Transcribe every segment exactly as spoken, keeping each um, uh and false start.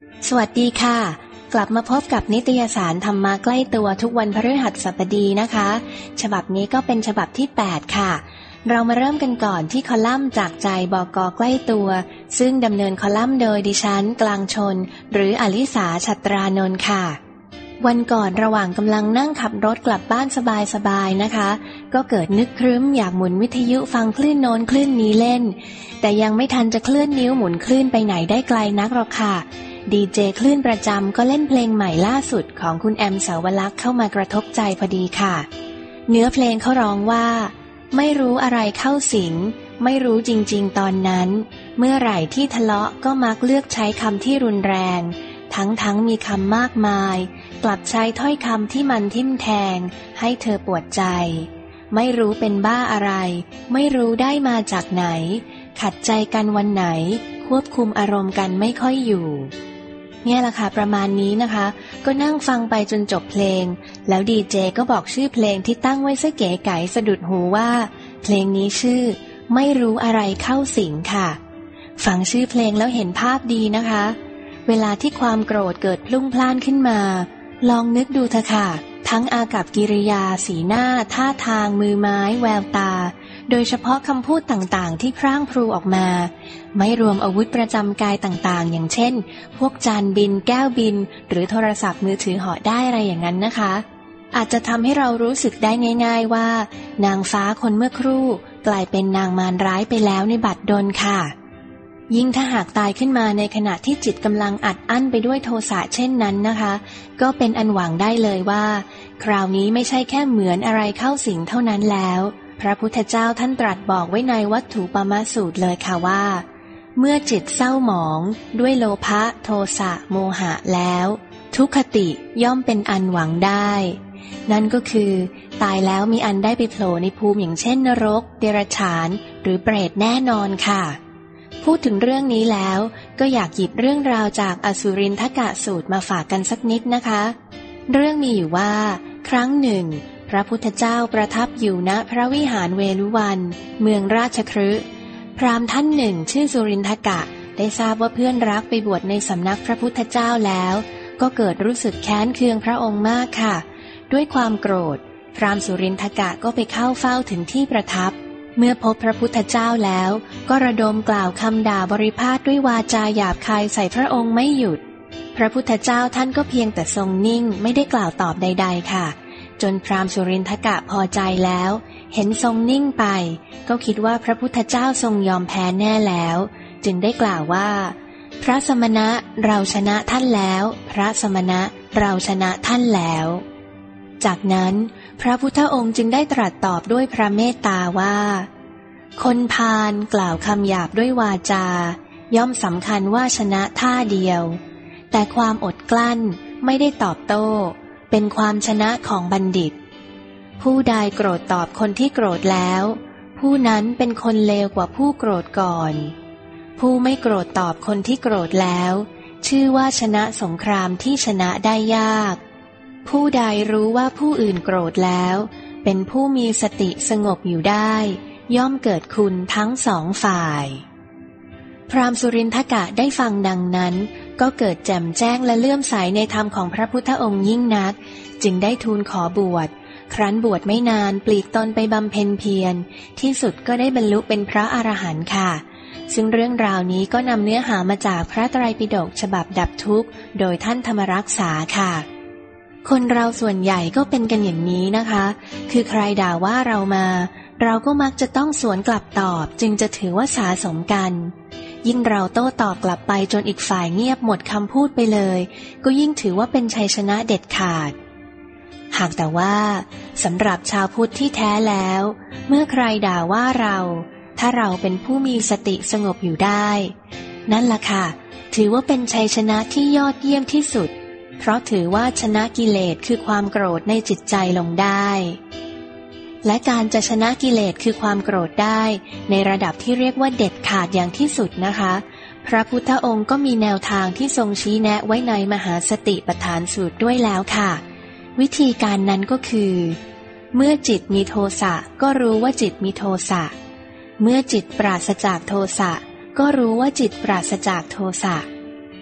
สวัสดีค่ะกลับมาพบกับนิตยสารธรรมะใกล้ตัวทุกวันพฤหัสบดีนะคะฉบับนี้ก็เป็นฉบับที่แปดค่ะเรามาเริ่มกันก่อนที่คอลัมน์จากใจบก.ใกล้ตัวซึ่งดำเนินคอลัมน์โดยดิฉันกลางชนหรืออลิสาฉัตรานนท์ค่ะวันก่อนระหว่างกำลังนั่งขับรถกลับบ้านสบายๆนะคะก็เกิดนึกครึ้มอยากหมุนวิทยุฟังคลื่นโน้นคลื่นนี้เล่นแต่ยังไม่ทันจะเคลื่อนนิ้วหมุนคลื่นไปไหนได้ไกลนักหรอกค่ะดีเจคลื่นประจำก็เล่นเพลงใหม่ล่าสุดของคุณแอมสาวลักษณ์เข้ามากระทบใจพอดีค่ะเนื้อเพลงเขาร้องว่าไม่รู้อะไรเข้าสิงไม่รู้จริงๆตอนนั้นเมื่อไหร่ที่ทะเลาะก็มักเลือกใช้คำที่รุนแรงทั้งๆมีคำมากมายกลับใช้ถ้อยคำที่มันทิ่มแทงให้เธอปวดใจไม่รู้เป็นบ้าอะไรไม่รู้ได้มาจากไหนขัดใจกันวันไหนควบคุมอารมณ์กันไม่ค่อยอยู่เนี่ยแหละค่ะประมาณนี้นะคะก็นั่งฟังไปจนจบเพลงแล้วดีเจก็บอกชื่อเพลงที่ตั้งไว้ซะเก๋ไก๋สะดุดหูว่าเพลงนี้ชื่อไม่รู้อะไรเข้าสิงค่ะฟังชื่อเพลงแล้วเห็นภาพดีนะคะเวลาที่ความโกรธเกิดพลุ่งพล่านขึ้นมาลองนึกดูเถอะค่ะทั้งอากัปกิริยาสีหน้าท่าทางมือไม้แววตาโดยเฉพาะคำพูดต่างๆที่พร่างพรูออกมาไม่รวมอาวุธประจำกายต่างๆอย่างเช่นพวกจานบินแก้วบินหรือโทรศัพท์มือถือเหาะได้อะไรอย่างนั้นนะคะอาจจะทำให้เรารู้สึกได้ง่ายๆว่านางฟ้าคนเมื่อครู่กลายเป็นนางมารร้ายไปแล้วในบัดดลค่ะยิ่งถ้าหากตายขึ้นมาในขณะที่จิตกำลังอัดอั้นไปด้วยโทสะเช่นนั้นนะคะก็เป็นอันหวังได้เลยว่าคราวนี้ไม่ใช่แค่เหมือนอะไรเข้าสิงเท่านั้นแล้วพระพุทธเจ้าท่านตรัสบอกไว้ในวัตถุปมาสูตรเลยค่ะว่าเมื่อจิตเศร้าหมองด้วยโลภะโทสะโมหะแล้วทุกขติย่อมเป็นอันหวังได้นั่นก็คือตายแล้วมีอันได้ไปโผล่ในภูมิอย่างเช่นนรกเดรัจฉานหรือเปรตแน่นอนค่ะพูดถึงเรื่องนี้แล้วก็อยากหยิบเรื่องราวจากอสุรินทกะสูตรมาฝากกันสักนิดนะคะเรื่องมีอยู่ว่าครั้งหนึ่งพระพุทธเจ้าประทับอยู่ณพระวิหารเวฬุวันเมืองราชคฤห์พราหมณ์ท่านหนึ่งชื่อสุรินทกะได้ทราบว่าเพื่อนรักไปบวชในสำนักพระพุทธเจ้าแล้วก็เกิดรู้สึกแค้นเคืองพระองค์มากค่ะด้วยความโกรธพราหมณ์สุรินทกะก็ไปเข้าเฝ้าถึงที่ประทับเมื่อพบพระพุทธเจ้าแล้วก็ระดมกล่าวคำด่าบริพาทด้วยวาจาหยาบคายใส่พระองค์ไม่หยุดพระพุทธเจ้าท่านก็เพียงแต่ทรงนิ่งไม่ได้กล่าวตอบใดๆค่ะจนพราหมณ์สุรินทกะพอใจแล้วเห็นทรงนิ่งไปก็คิดว่าพระพุทธเจ้าทรงยอมแพ้แน่แล้วจึงได้กล่าวว่าพระสมณะเราชนะท่านแล้วพระสมณะเราชนะท่านแล้วจากนั้นพระพุทธองค์จึงได้ตรัสตอบด้วยพระเมตตาว่าคนพาลกล่าวคำหยาบด้วยวาจาย่อมสำคัญว่าชนะท่าเดียวแต่ความอดกลั้นไม่ได้ตอบโต้เป็นความชนะของบัณฑิตผู้ใดโกรธตอบคนที่โกรธแล้วผู้นั้นเป็นคนเลวกว่าผู้โกรธก่อนผู้ไม่โกรธตอบคนที่โกรธแล้วชื่อว่าชนะสงครามที่ชนะได้ยากผู้ใดรู้ว่าผู้อื่นโกรธแล้วเป็นผู้มีสติสงบอยู่ได้ย่อมเกิดคุณทั้งสองฝ่ายพราหมณ์สุรินทกะได้ฟังดังนั้นก็เกิดแจ่มแจ้งและเลื่อมใสในธรรมของพระพุทธองค์ยิ่งนักจึงได้ทูลขอบวชครั้นบวชไม่นานปลีกตนไปบำเพ็ญเพียรที่สุดก็ได้บรรลุเป็นพระอรหันต์ค่ะซึ่งเรื่องราวนี้ก็นำเนื้อหามาจากพระไตรปิฎกฉบับดับทุกข์โดยท่านธรรมรักษาค่ะคนเราส่วนใหญ่ก็เป็นกันอย่างนี้นะคะคือใครด่าว่าเรามาเราก็มักจะต้องสวนกลับตอบจึงจะถือว่าสาสมกันยิ่งเราโต้ตอบกลับไปจนอีกฝ่ายเงียบหมดคำพูดไปเลยก็ยิ่งถือว่าเป็นชัยชนะเด็ดขาดหากแต่ว่าสำหรับชาวพุทธที่แท้แล้วเมื่อใครด่าว่าเราถ้าเราเป็นผู้มีสติสงบอยู่ได้นั่นล่ะค่ะถือว่าเป็นชัยชนะที่ยอดเยี่ยมที่สุดเพราะถือว่าชนะกิเลสคือความโกรธในจิตใจลงได้และการจะชนะกิเลสคือความโกรธได้ในระดับที่เรียกว่าเด็ดขาดอย่างที่สุดนะคะพระพุทธองค์ก็มีแนวทางที่ทรงชี้แนะไว้ในมหาสติปัฏฐานสูตรด้วยแล้วค่ะวิธีการนั้นก็คือเมื่อจิตมีโทสะก็รู้ว่าจิตมีโทสะเมื่อจิตปราศจากโทสะก็รู้ว่าจิตปราศจากโทสะ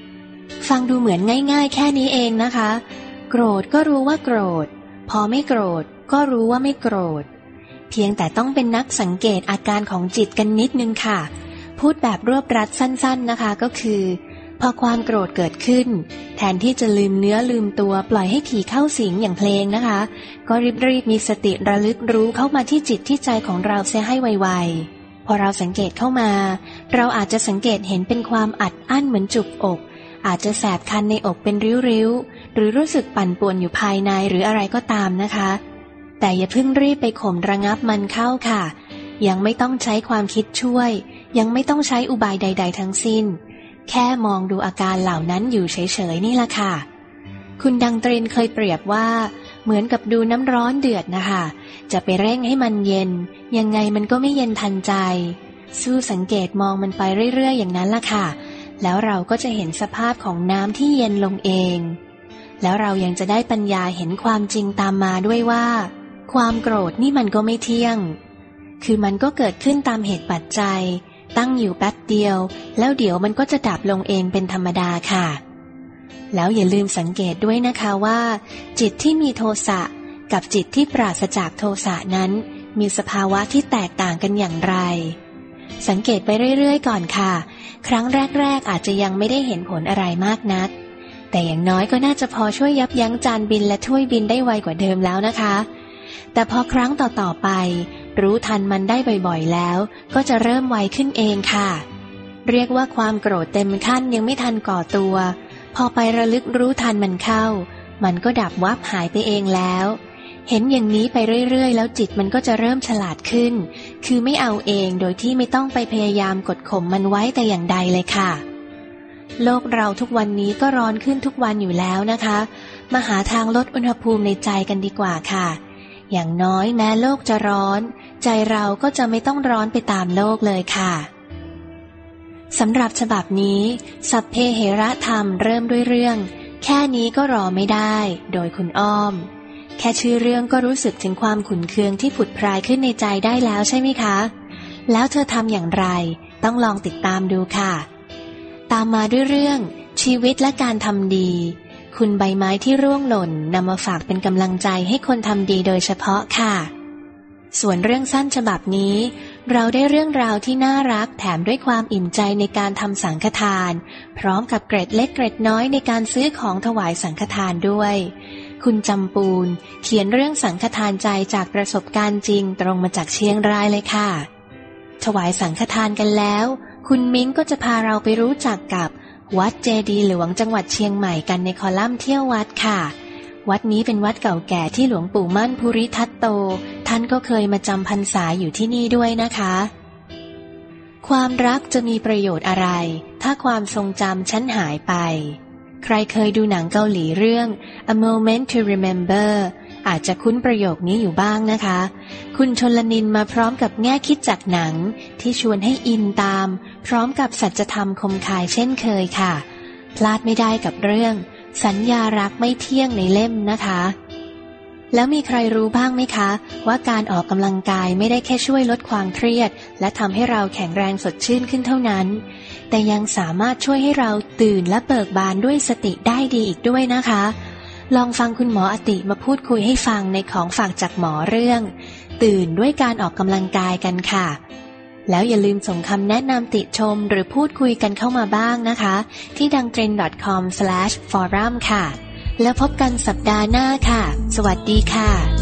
ฟังดูเหมือนง่ายๆแค่นี้เองนะคะโกรธก็รู้ว่าโกรธพอไม่โกรธก็รู้ว่าไม่โกรธเพียงแต่ต้องเป็นนักสังเกตอาการของจิตกันนิดนึงค่ะพูดแบบรวบรัดสั้นๆนะคะก็คือพอความโกรธเกิดขึ้นแทนที่จะลืมเนื้อลืมตัวปล่อยให้ผีเข้าสิงอย่างเพลงนะคะก็รีบๆมีสติระลึกรู้เข้ามาที่จิตที่ใจของเราเสียให้ไวๆพอเราสังเกตเข้ามาเราอาจจะสังเกตเห็นเป็นความอัดอั้นเหมือนจุกอกอาจจะแสบคันในอกเป็นริ้วๆหรือรู้สึกปั่นป่วนอยู่ภายในหรืออะไรก็ตามนะคะแต่อย่าเพิ่งรีบไปข่มระงับมันเข้าค่ะยังไม่ต้องใช้ความคิดช่วยยังไม่ต้องใช้อุบายใดๆทั้งสิ้นแค่มองดูอาการเหล่านั้นอยู่เฉยๆนี่ล่ะค่ะคุณดังตรินเคยเปรียบว่าเหมือนกับดูน้ำร้อนเดือดนะคะจะไปเร่งให้มันเย็นยังไงมันก็ไม่เย็นทันใจสู้สังเกตมองมันไปเรื่อยๆอย่างนั้นล่ะค่ะแล้วเราก็จะเห็นสภาพของน้ำที่เย็นลงเองแล้วเรายังจะได้ปัญญาเห็นความจริงตามมาด้วยว่าความโกรธนี่มันก็ไม่เที่ยงคือมันก็เกิดขึ้นตามเหตุปัจจัยตั้งอยู่แป๊บเดียวแล้วเดี๋ยวมันก็จะดับลงเองเป็นธรรมดาค่ะแล้วอย่าลืมสังเกตด้วยนะคะว่าจิตที่มีโทสะกับจิตที่ปราศจากโทสะนั้นมีสภาวะที่แตกต่างกันอย่างไรสังเกตไปเรื่อยๆก่อนค่ะครั้งแรกๆอาจจะยังไม่ได้เห็นผลอะไรมากนักแต่อย่างน้อยก็น่าจะพอช่วยยับยั้งจานบินและถ้วยบินได้ไวกว่าเดิมแล้วนะคะแต่พอครั้งต่อๆไปรู้ทันมันได้บ่อยๆแล้วก็จะเริ่มไวขึ้นเองค่ะเรียกว่าความโกรธเต็มขั้นยังไม่ทันก่อตัวพอไประลึกรู้ทันมันเข้ามันก็ดับวับหายไปเองแล้วเห็นอย่างนี้ไปเรื่อยๆแล้วจิตมันก็จะเริ่มฉลาดขึ้นคือไม่เอาเองโดยที่ไม่ต้องไปพยายามกดข่มมันไว้แต่อย่างใดเลยค่ะโลกเราทุกวันนี้ก็ร้อนขึ้นทุกวันอยู่แล้วนะคะมาหาทางลดอุณหภูมิในใจกันดีกว่าค่ะอย่างน้อยแม้โลกจะร้อนใจเราก็จะไม่ต้องร้อนไปตามโลกเลยค่ะสำหรับฉบับนี้สัพเพเหระธรรมเริ่มด้วยเรื่องแค่นี้ก็รอไม่ได้โดยคุณอ้อมแค่ชื่อเรื่องก็รู้สึกถึงความขุ่นเคืองที่ผุดพรายขึ้นในใจได้แล้วใช่ไหมคะแล้วเธอทำอย่างไรต้องลองติดตามดูค่ะตามมาด้วยเรื่องชีวิตและการทำดีคุณใบไม้ที่ร่วงหล่นนำมาฝากเป็นกำลังใจให้คนทำดีโดยเฉพาะค่ะส่วนเรื่องสั้นฉบับนี้เราได้เรื่องราวที่น่ารักแถมด้วยความอิ่มใจในการทำสังฆทานพร้อมกับเกร็ดเล็กเกร็ดน้อยในการซื้อของถวายสังฆทานด้วยคุณจำปูนเขียนเรื่องสังฆทานใจจากประสบการณ์จริงตรงมาจากเชียงรายเลยค่ะถวายสังฆทานกันแล้วคุณมิ้งก็จะพาเราไปรู้จักกับวัดเจดีย์หลวงจังหวัดเชียงใหม่กันในคอลัมน์เที่ยววัดค่ะวัดนี้เป็นวัดเก่าแก่ที่หลวงปู่มั่นภูริทัตโตท่านก็เคยมาจำพรรษาอยู่ที่นี่ด้วยนะคะความรักจะมีประโยชน์อะไรถ้าความทรงจำฉันหายไปใครเคยดูหนังเกาหลีเรื่อง A Moment to Remember อาจจะคุ้นประโยคนี้อยู่บ้างนะคะคุณชลนินมาพร้อมกับแง่คิดจากหนังที่ชวนให้อินตามพร้อมกับสัจธรรมคมคายเช่นเคยค่ะพลาดไม่ได้กับเรื่องสัญญารักไม่เที่ยงในเล่มนะคะแล้วมีใครรู้บ้างไหมคะว่าการออกกำลังกายไม่ได้แค่ช่วยลดความเครียดและทำให้เราแข็งแรงสดชื่นขึ้นเท่านั้นแต่ยังสามารถช่วยให้เราตื่นและเบิกบานด้วยสติได้ดีอีกด้วยนะคะลองฟังคุณหมออติมาพูดคุยให้ฟังในของฝากจากหมอเรื่องตื่นด้วยการออกกำลังกายกันค่ะแล้วอย่าลืมส่งคำแนะนำติชมหรือพูดคุยกันเข้ามาบ้างนะคะที่ดังเทรนด์ ดอท คอม สแลช ฟอรัม ค่ะแล้วพบกันสัปดาห์หน้าค่ะสวัสดีค่ะ